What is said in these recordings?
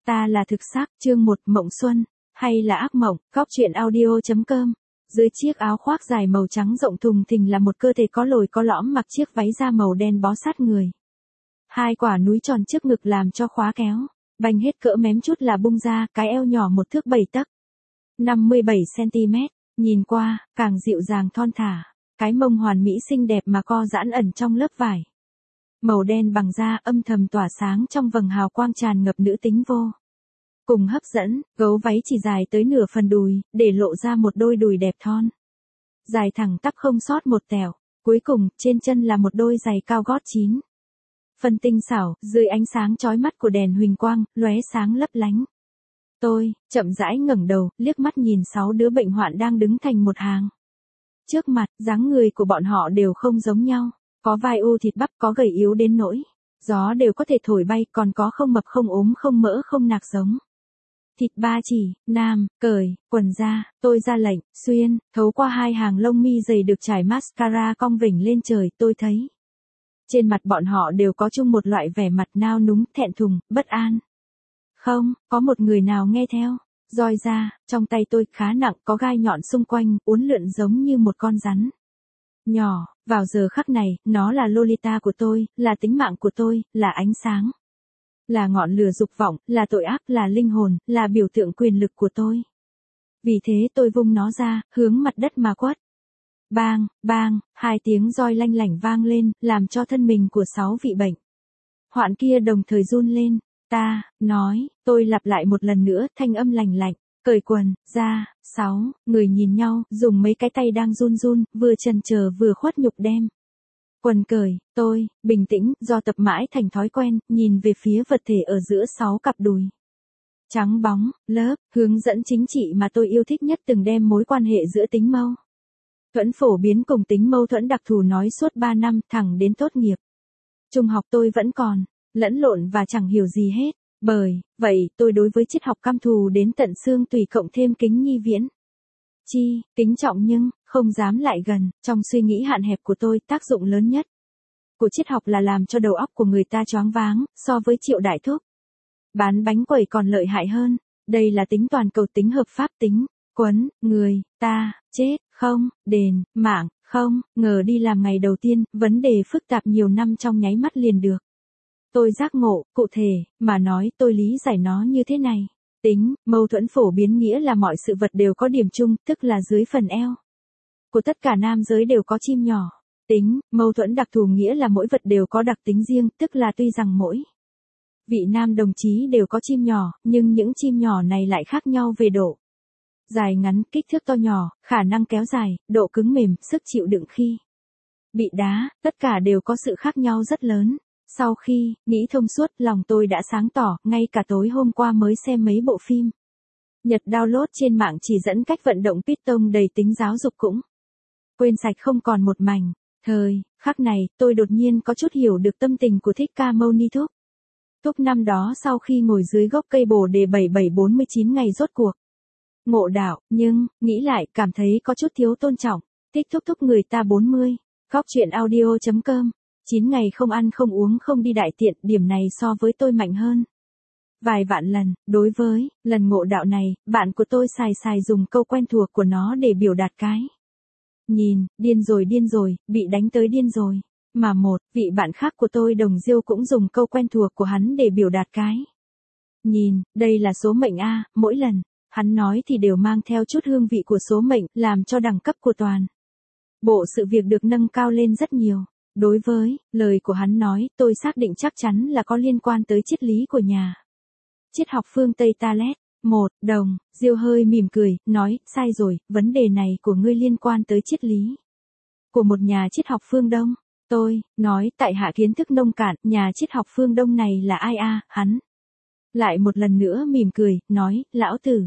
Ta là thực xác, chương 1, mộng xuân, hay là ác mộng, góc truyện audio.com. Dưới chiếc áo khoác dài màu trắng rộng thùng thình là một cơ thể có lồi có lõm mặc chiếc váy da màu đen bó sát người. Hai quả núi tròn trước ngực làm cho khóa kéo, banh hết cỡ mém chút là bung ra, cái eo nhỏ 1 thước 7 tấc, 57 cm, nhìn qua, càng dịu dàng thon thả, cái mông hoàn mỹ xinh đẹp mà co giãn ẩn trong lớp vải. Màu đen bằng da âm thầm tỏa sáng trong vầng hào quang tràn ngập nữ tính vô cùng hấp dẫn, gấu váy chỉ dài tới nửa phần đùi, để lộ ra một đôi đùi đẹp thon. Dài thẳng tắp không sót một tẹo, cuối cùng, trên chân là một đôi giày cao gót 9. Phần tinh xảo, dưới ánh sáng chói mắt của đèn huỳnh quang, lóe sáng lấp lánh. Tôi, chậm rãi ngẩng đầu, liếc mắt nhìn 6 đứa bệnh hoạn đang đứng thành một hàng. Trước mặt, dáng người của bọn họ đều không giống nhau. Có vai u thịt bắp, có gầy yếu đến nỗi gió đều có thể thổi bay, còn có không mập không ốm không mỡ không nạc giống. Thịt ba chỉ, nam, cởi, quần ra, tôi ra lệnh, xuyên, thấu qua hai hàng lông mi dày được trải mascara cong vểnh lên trời, tôi thấy. Trên mặt bọn họ đều có chung một loại vẻ mặt nao núng, thẹn thùng, bất an. Không, có một người nào nghe theo. Roi ra, trong tay tôi khá nặng, có gai nhọn xung quanh, uốn lượn giống như một con rắn. Nhỏ, vào giờ khắc này, nó là Lolita của tôi, là tính mạng của tôi, là ánh sáng. Là ngọn lửa dục vọng, là tội ác, là linh hồn, là biểu tượng quyền lực của tôi. Vì thế tôi vung nó ra, hướng mặt đất mà quất. Bang, bang, 2 tiếng roi lanh lảnh vang lên, làm cho thân mình của 6 vị bệnh hoạn kia đồng thời run lên. Ta, nói, tôi lặp lại một lần nữa, thanh âm lành lạnh. Cởi quần ra, 6 người nhìn nhau, dùng mấy cái tay đang run run, vừa chần chờ vừa khuất nhục đem quần cởi. Tôi, bình tĩnh, do tập mãi thành thói quen, nhìn về phía vật thể ở giữa 6 cặp đùi. Trắng bóng, lớp, hướng dẫn chính trị mà tôi yêu thích nhất từng đem mối quan hệ giữa tính mâu thuẫn phổ biến cùng tính mâu thuẫn đặc thù nói suốt 3 năm thẳng đến tốt nghiệp. Trung học tôi vẫn còn lẫn lộn và chẳng hiểu gì hết. Bởi vậy, tôi đối với triết học căm thù đến tận xương tùy cộng thêm kính nhi viễn chi, kính trọng nhưng không dám lại gần. Trong suy nghĩ hạn hẹp của tôi, tác dụng lớn nhất của triết học là làm cho đầu óc của người ta choáng váng, so với Triệu Đại Thúc bán bánh quẩy còn lợi hại hơn. Đây là tính toàn cầu, tính hợp pháp, tính quấn người ta chết không, đền mạng không ngờ đi làm ngày đầu tiên, vấn đề phức tạp nhiều năm trong nháy mắt liền được tôi giác ngộ. Cụ thể mà nói, tôi lý giải nó như thế này. Tính mâu thuẫn phổ biến nghĩa là mọi sự vật đều có điểm chung, tức là dưới phần eo của tất cả nam giới đều có chim nhỏ. Tính mâu thuẫn đặc thù nghĩa là mỗi vật đều có đặc tính riêng, tức là tuy rằng mỗi vị nam đồng chí đều có chim nhỏ, nhưng những chim nhỏ này lại khác nhau về độ dài ngắn, kích thước to nhỏ, khả năng kéo dài, độ cứng mềm, sức chịu đựng khi bị đá, tất cả đều có sự khác nhau rất lớn. Sau khi nghĩ thông suốt, lòng tôi đã sáng tỏ, ngay cả tối hôm qua mới xem mấy bộ phim Nhật download trên mạng chỉ dẫn cách vận động Python đầy tính giáo dục cũng quên sạch không còn một mảnh. Thời khắc này, tôi đột nhiên có chút hiểu được tâm tình của Thích Ca Mâu Ni Thúc. Thúc năm đó sau khi ngồi dưới gốc cây Bồ Đề 7749 ngày rốt cuộc ngộ đạo, nhưng nghĩ lại cảm thấy có chút thiếu tôn trọng. Thích thúc người ta 40. Góc truyện audio.com. 9 ngày không ăn không uống không đi đại tiện, điểm này so với tôi mạnh hơn vài vạn lần. Đối với lần ngộ đạo này, bạn của tôi xài dùng câu quen thuộc của nó để biểu đạt cái nhìn điên rồi, bị đánh tới điên rồi. Mà một vị bạn khác của tôi Đồng Diêu cũng dùng câu quen thuộc của hắn để biểu đạt cái nhìn, đây là số mệnh a. Mỗi lần hắn nói thì đều mang theo chút hương vị của số mệnh, làm cho đẳng cấp của toàn bộ sự việc được nâng cao lên rất nhiều. Đối với lời của hắn nói, tôi xác định chắc chắn là có liên quan tới triết lý của nhà triết học phương Tây Talet. Đồng Diêu hơi mỉm cười, nói, sai rồi, vấn đề này của ngươi liên quan tới triết lý của một nhà triết học phương Đông. Tôi nói, tại hạ kiến thức nông cạn, nhà triết học phương Đông này là ai a? Hắn lại một lần nữa mỉm cười, nói, lão tử.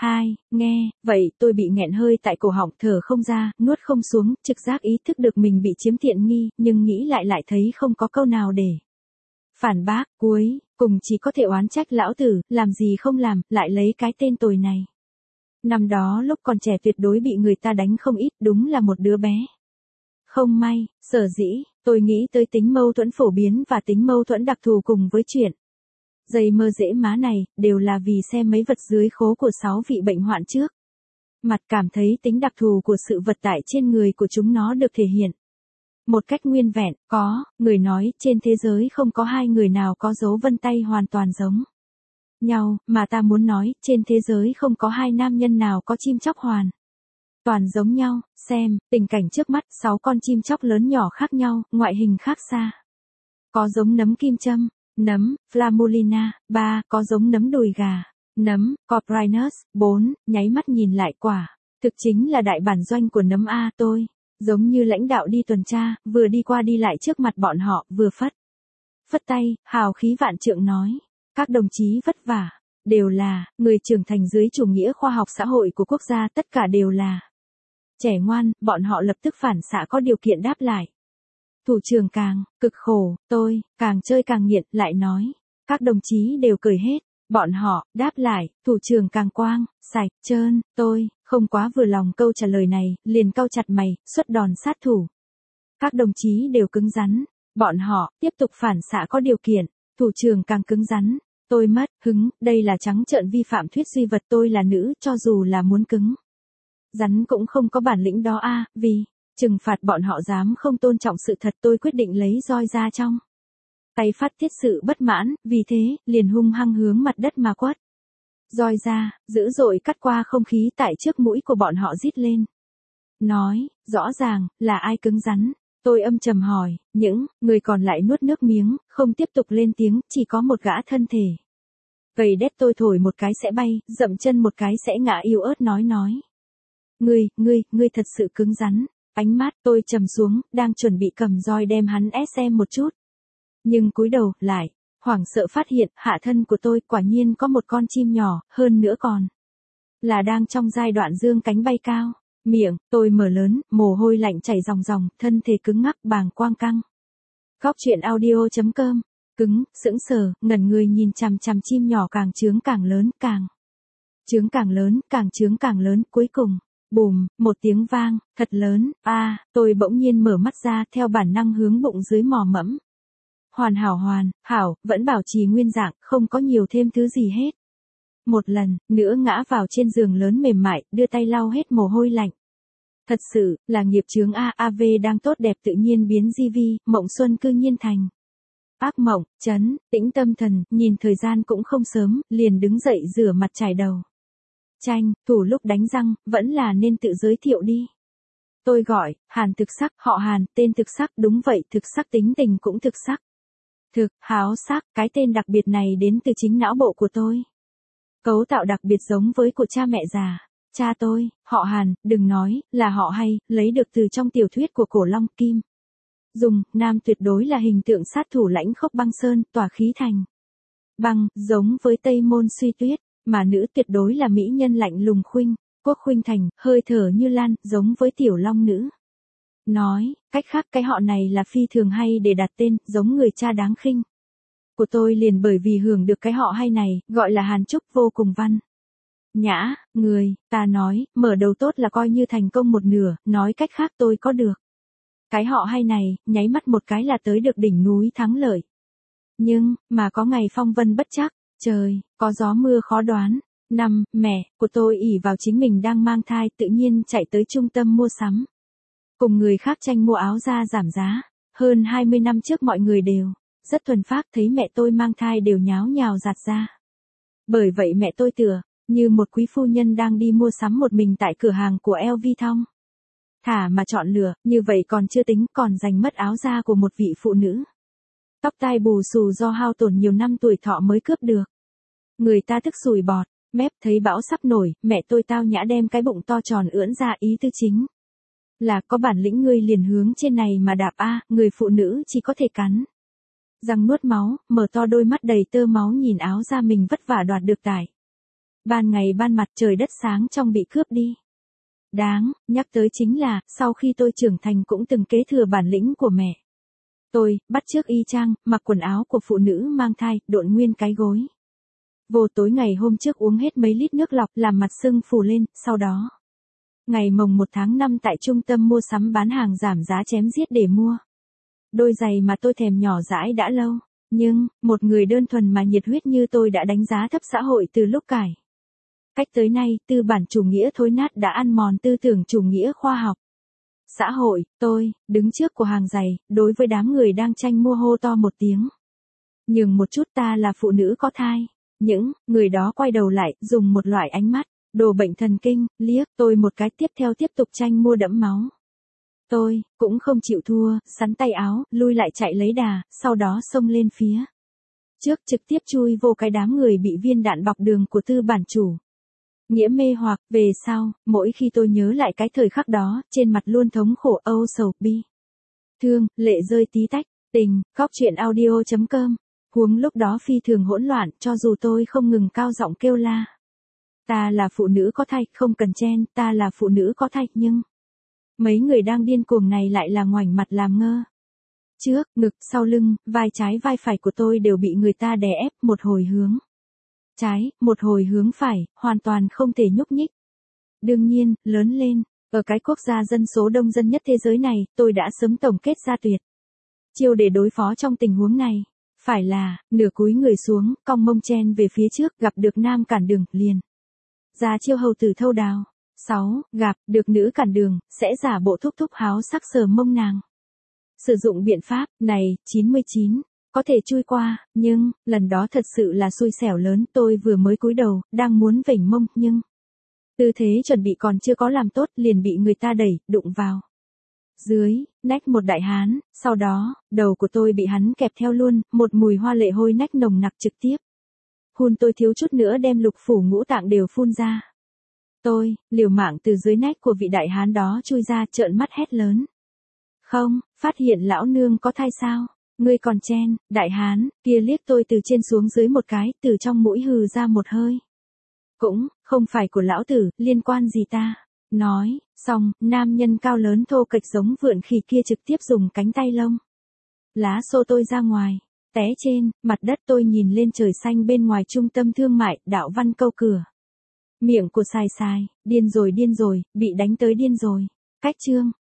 Nghe vậy tôi bị nghẹn hơi tại cổ họng, thở không ra, nuốt không xuống, trực giác ý thức được mình bị chiếm tiện nghi, nhưng nghĩ lại thấy không có câu nào để phản bác. Cuối cùng chỉ có thể oán trách lão tử, làm gì không làm, lại lấy cái tên tồi này. Năm đó lúc còn trẻ tuyệt đối bị người ta đánh không ít, đúng là một đứa bé không may. Sở dĩ tôi nghĩ tới tính mâu thuẫn phổ biến và tính mâu thuẫn đặc thù cùng với chuyện Giày mơ rễ má này, đều là vì xem mấy vật dưới khố của 6 vị bệnh hoạn trước. Mặt cảm thấy tính đặc thù của sự vật tại trên người của chúng nó được thể hiện. Một cách nguyên vẹn, người nói trên thế giới không có hai người nào có dấu vân tay hoàn toàn giống nhau, mà ta muốn nói trên thế giới không có hai nam nhân nào có chim chóc hoàn toàn giống nhau. Xem, tình cảnh trước mắt, 6 con chim chóc lớn nhỏ khác nhau, ngoại hình khác xa. Có giống nấm kim châm, nấm, Flamulina, 3, có giống nấm đùi gà, nấm, Coprinus, 4, nháy mắt nhìn lại quả. Thực chính là đại bản doanh của nấm A. Tôi, giống như lãnh đạo đi tuần tra, vừa đi qua đi lại trước mặt bọn họ, vừa phất tay, hào khí vạn trượng nói. Các đồng chí vất vả, đều là, người trưởng thành dưới chủ nghĩa khoa học xã hội của quốc gia, tất cả đều là trẻ ngoan, bọn họ lập tức phản xạ có điều kiện đáp lại. Thủ trưởng càng, cực khổ, tôi, càng chơi càng nghiện, lại nói. Các đồng chí đều cười hết, bọn họ, đáp lại, thủ trưởng càng quang, sạch, trơn, tôi, không quá vừa lòng câu trả lời này, liền cau chặt mày, xuất đòn sát thủ. Các đồng chí đều cứng rắn, bọn họ, tiếp tục phản xạ có điều kiện, thủ trưởng càng cứng rắn. Tôi mất hứng, đây là trắng trợn vi phạm thuyết duy vật, tôi là nữ, cho dù là muốn cứng rắn cũng không có bản lĩnh đó vì trừng phạt bọn họ dám không tôn trọng sự thật, tôi quyết định lấy roi ra trong tay phát tiết sự bất mãn, vì thế, liền hung hăng hướng mặt đất mà quất. Roi ra, dữ dội cắt qua không khí tại trước mũi của bọn họ rít lên. Nói, rõ ràng, là ai cứng rắn? Tôi âm trầm hỏi, những người còn lại nuốt nước miếng, không tiếp tục lên tiếng, chỉ có một gã thân thể gầy đét tôi thổi một cái sẽ bay, dậm chân một cái sẽ ngã yếu ớt nói. Ngươi thật sự cứng rắn. Ánh mắt tôi trầm xuống, đang chuẩn bị cầm roi đem hắn xem một chút. Nhưng cúi đầu, lại, hoảng sợ phát hiện, hạ thân của tôi quả nhiên có một con chim nhỏ, hơn nữa còn là đang trong giai đoạn dương cánh bay cao. Miệng, tôi mở lớn, mồ hôi lạnh chảy ròng ròng, thân thể cứng ngắc, bàng quang căng. Góc chuyện audio.com. Cứng, sững sờ, ngẩn người nhìn chằm chằm chim nhỏ càng trướng càng lớn, càng trướng càng lớn, càng trướng càng lớn, cuối cùng, bùm, một tiếng vang, thật lớn, tôi bỗng nhiên mở mắt ra, theo bản năng hướng bụng dưới mò mẫm. Hoàn hảo, vẫn bảo trì nguyên dạng, không có nhiều thêm thứ gì hết. Một lần, nữa ngã vào trên giường lớn mềm mại, đưa tay lau hết mồ hôi lạnh. Thật sự, là nghiệp chướng AAV đang tốt đẹp tự nhiên biến GV, mộng xuân cư nhiên thành ác mộng, tĩnh tâm thần, nhìn thời gian cũng không sớm, liền đứng dậy rửa mặt chải đầu. Tranh, thủ lúc đánh răng, vẫn là nên tự giới thiệu đi. Tôi gọi, Hàn thực sắc, họ Hàn, tên thực sắc, đúng vậy, thực sắc tính tình cũng thực sắc. Háo sắc, cái tên đặc biệt này đến từ chính não bộ của tôi. Cấu tạo đặc biệt giống với của cha mẹ già. Cha tôi, họ Hàn, đừng nói, là họ hay, lấy được từ trong tiểu thuyết của Cổ Long Kim. Dùng, nam tuyệt đối là hình tượng sát thủ lãnh khốc băng sơn, tỏa khí thành băng, giống với Tây Môn Suy Tuyết, mà nữ tuyệt đối là mỹ nhân lạnh lùng khuynh, quốc khuynh thành, hơi thở như lan, giống với tiểu long nữ. Nói, cách khác cái họ này là phi thường hay để đặt tên, giống người cha đáng khinh của tôi liền bởi vì hưởng được cái họ hay này, gọi là Hàn Trúc vô cùng văn nhã, người, ta nói, mở đầu tốt là coi như thành công một nửa, nói cách khác tôi có được cái họ hay này, nháy mắt một cái là tới được đỉnh núi thắng lợi. Nhưng, mà có ngày phong vân bất trắc, trời, có gió mưa khó đoán. Mẹ của tôi ỷ vào chính mình đang mang thai tự nhiên chạy tới trung tâm mua sắm. Cùng người khác tranh mua áo da giảm giá. Hơn 20 năm trước mọi người đều rất thuần phác, thấy mẹ tôi mang thai đều nháo nhào giạt ra. Bởi vậy mẹ tôi tựa như một quý phu nhân đang đi mua sắm một mình tại cửa hàng của LV Thong. Thả mà chọn lựa, như vậy còn chưa tính, còn giành mất áo da của một vị phụ nữ. Tóc tai bù xù do hao tổn nhiều năm tuổi thọ mới cướp được. Người ta tức sùi bọt, mép thấy bão sắp nổi, mẹ tôi tao nhã đem cái bụng to tròn ưỡn ra, ý tư chính là có bản lĩnh ngươi liền hướng trên này mà đạp người phụ nữ chỉ có thể cắn răng nuốt máu, mở to đôi mắt đầy tơ máu nhìn áo da mình vất vả đoạt được tải. Ban ngày ban mặt trời đất sáng trong bị cướp đi. Đáng nhắc tới chính là, sau khi tôi trưởng thành cũng từng kế thừa bản lĩnh của mẹ. Tôi, bắt chước y chang, mặc quần áo của phụ nữ mang thai, độn nguyên cái gối. Vô tối ngày hôm trước uống hết mấy lít nước lọc làm mặt sưng phù lên, sau đó. Ngày mồng 1 tháng 5 tại trung tâm mua sắm bán hàng giảm giá chém giết để mua đôi giày mà tôi thèm nhỏ dãi đã lâu. Nhưng, một người đơn thuần mà nhiệt huyết như tôi đã đánh giá thấp xã hội từ lúc cải cách tới nay, tư bản chủ nghĩa thối nát đã ăn mòn tư tưởng chủ nghĩa khoa học. Xã hội, tôi, đứng trước của hàng giày, đối với đám người đang tranh mua hô to một tiếng. Nhường một chút, ta là phụ nữ có thai. Những người đó quay đầu lại, dùng một loại ánh mắt đồ bệnh thần kinh, liếc tôi một cái, tiếp theo tiếp tục tranh mua đẫm máu. Tôi cũng không chịu thua, sắn tay áo, lui lại chạy lấy đà, sau đó xông lên phía trước, trực tiếp chui vô cái đám người bị viên đạn bọc đường của tư bản chủ nghĩa mê hoặc. Về sau, mỗi khi tôi nhớ lại cái thời khắc đó, trên mặt luôn thống khổ, âu sầu, bi thương, lệ rơi tí tách. Tình, góc truyện audio.com. Huống lúc đó phi thường hỗn loạn, cho dù tôi không ngừng cao giọng kêu la. Ta là phụ nữ có thai, không cần chen, ta là phụ nữ có thai, nhưng mấy người đang điên cuồng này lại là ngoảnh mặt làm ngơ. Trước, ngực, sau lưng, vai trái vai phải của tôi đều bị người ta đè ép, một hồi hướng trái, một hồi hướng phải, hoàn toàn không thể nhúc nhích. Đương nhiên, lớn lên, ở cái quốc gia dân số đông dân nhất thế giới này, tôi đã sớm tổng kết ra tuyệt chiêu để đối phó trong tình huống này. Phải là, nửa cúi người xuống, cong mông chen về phía trước, gặp được nam cản đường, liền ra chiêu hầu tử thâu đào. 6. Gặp được nữ cản đường, sẽ giả bộ thúc thúc háo sắc sờ mông nàng. Sử dụng biện pháp này, 99, có thể chui qua, nhưng, lần đó thật sự là xui xẻo lớn. Tôi vừa mới cúi đầu, đang muốn vểnh mông, nhưng tư thế chuẩn bị còn chưa có làm tốt, liền bị người ta đẩy, đụng vào dưới nách một đại hán. Sau đó, đầu của tôi bị hắn kẹp theo luôn, một mùi hoa lệ hôi nách nồng nặc trực tiếp hun tôi, thiếu chút nữa đem lục phủ ngũ tạng đều phun ra. Tôi liều mạng từ dưới nách của vị đại hán đó chui ra, trợn mắt hét lớn. Không, phát hiện lão nương có thai sao? Ngươi còn chen. Đại hán kia liếc tôi từ trên xuống dưới một cái, từ trong mũi hừ ra một hơi. Cũng không phải của lão tử, liên quan gì ta? Nói xong, nam nhân cao lớn thô kệch giống vượn khỉ kia trực tiếp dùng cánh tay lông lá xô tôi ra ngoài, té trên mặt đất. Tôi nhìn lên trời xanh bên ngoài trung tâm thương mại, đạo văn câu cửa. Miệng của xài xài, điên rồi, bị đánh tới điên rồi. Cách chương